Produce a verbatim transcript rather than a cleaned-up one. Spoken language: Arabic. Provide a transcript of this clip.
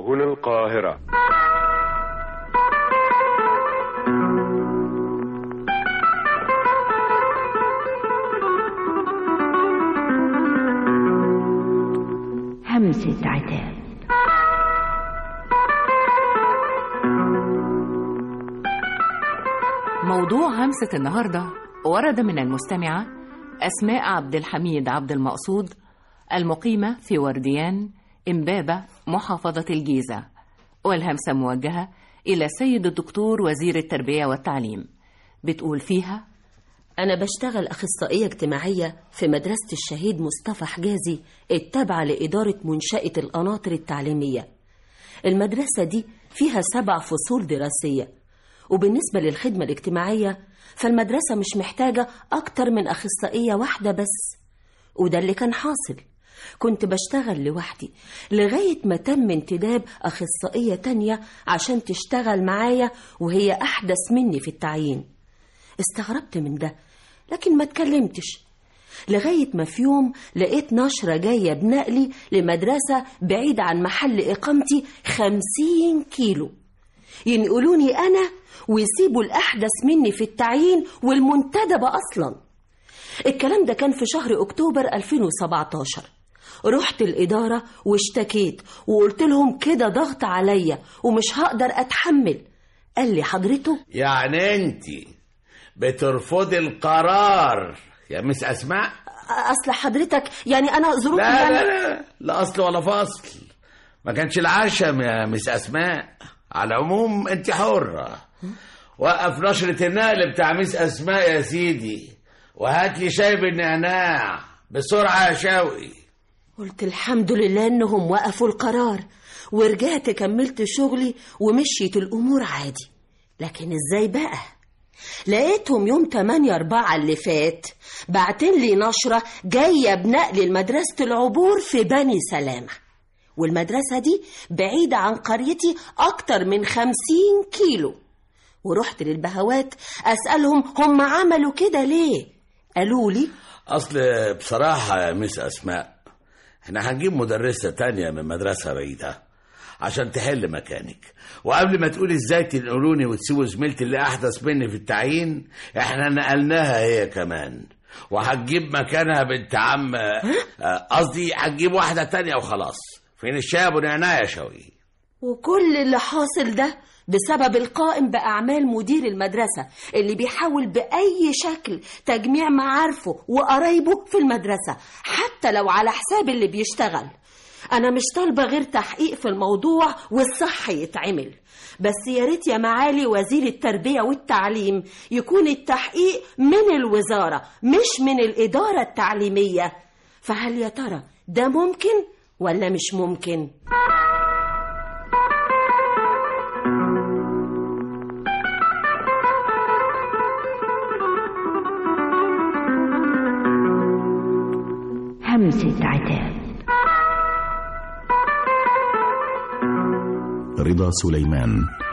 هنا القاهرة. همسة عتاب. موضوع همسة النهاردة ورد من المستمعة أسماء عبد الحميد عبد المقصود، المقيمة في ورديان إمبابة محافظة الجيزة، والهمسة موجهة إلى السيد الدكتور وزير التربية والتعليم. بتقول فيها: أنا بشتغل أخصائية اجتماعية في مدرسة الشهيد مصطفى حجازي التابعة لإدارة منشأة القناطر التعليمية. المدرسة دي فيها سبع فصول دراسية، وبالنسبة للخدمة الاجتماعية فالمدرسة مش محتاجة أكتر من أخصائية واحدة بس، وده اللي كان حاصل. كنت بشتغل لوحدي لغاية ما تم انتداب أخصائية تانية عشان تشتغل معايا، وهي أحدث مني في التعيين. استغربت من ده لكن ما اتكلمتش، لغاية ما في يوم لقيت نشرة جاية بنقلي لمدرسة بعيد عن محل إقامتي خمسين كيلو، ينقلوني أنا ويسيبوا الأحدث مني في التعيين والمنتدبة أصلا. الكلام ده كان في شهر أكتوبر ألفين وسبعتاشر. رحت الإدارة واشتكيت وقلت لهم كده ضغط عليا ومش هقدر أتحمل. قال لي: حضرته يعني أنت بترفضي القرار يا مس أسماء؟ أصل حضرتك يعني أنا ظروفي لا يعني... لا لا لا أصل ولا فصل، ما كانش العشم يا مس أسماء. على العموم أنت حرة. وقف نشرة النقل بتاع مس أسماء يا سيدي، وهات لي شاي بالنعناع بسرعة يا شوقي. قلت الحمد لله إنهم وقفوا القرار، ورجعت كملت شغلي ومشيت الأمور عادي. لكن إزاي بقى؟ لقيتهم يوم تمانية أربعة اللي فات بعتين لي نشرة جاية بنقل لمدرسة العبور في بني سلامة، والمدرسة دي بعيدة عن قريتي أكتر من خمسين كيلو. ورحت للبهوات أسألهم هم عملوا كده ليه؟ قالوا لي: أصل بصراحة يا مس أسماء احنا هنجيب مدرسة تانية من مدرسة بعيدة عشان تحل مكانك، وقبل ما تقولي ازاي تنقلوني وتسيبوا زميلتي اللي احدث مني في التعيين، احنا نقلناها هي كمان، وهتجيب مكانها بنت عم، قصدي هتجيب واحدة تانية وخلاص. فين الشاب ونعناع يا شوقي؟ وكل اللي حاصل ده بسبب القائم بأعمال مدير المدرسة اللي بيحاول بأي شكل تجميع معارفه وقرايبه في المدرسة حتى لو على حساب اللي بيشتغل. أنا مش طالبة غير تحقيق في الموضوع والصح يتعمل، بس يا ريت يا معالي وزير التربية والتعليم يكون التحقيق من الوزارة مش من الإدارة التعليمية. فهل يا ترى ده ممكن ولا مش ممكن؟ همسة عتاب. رضا سليمان.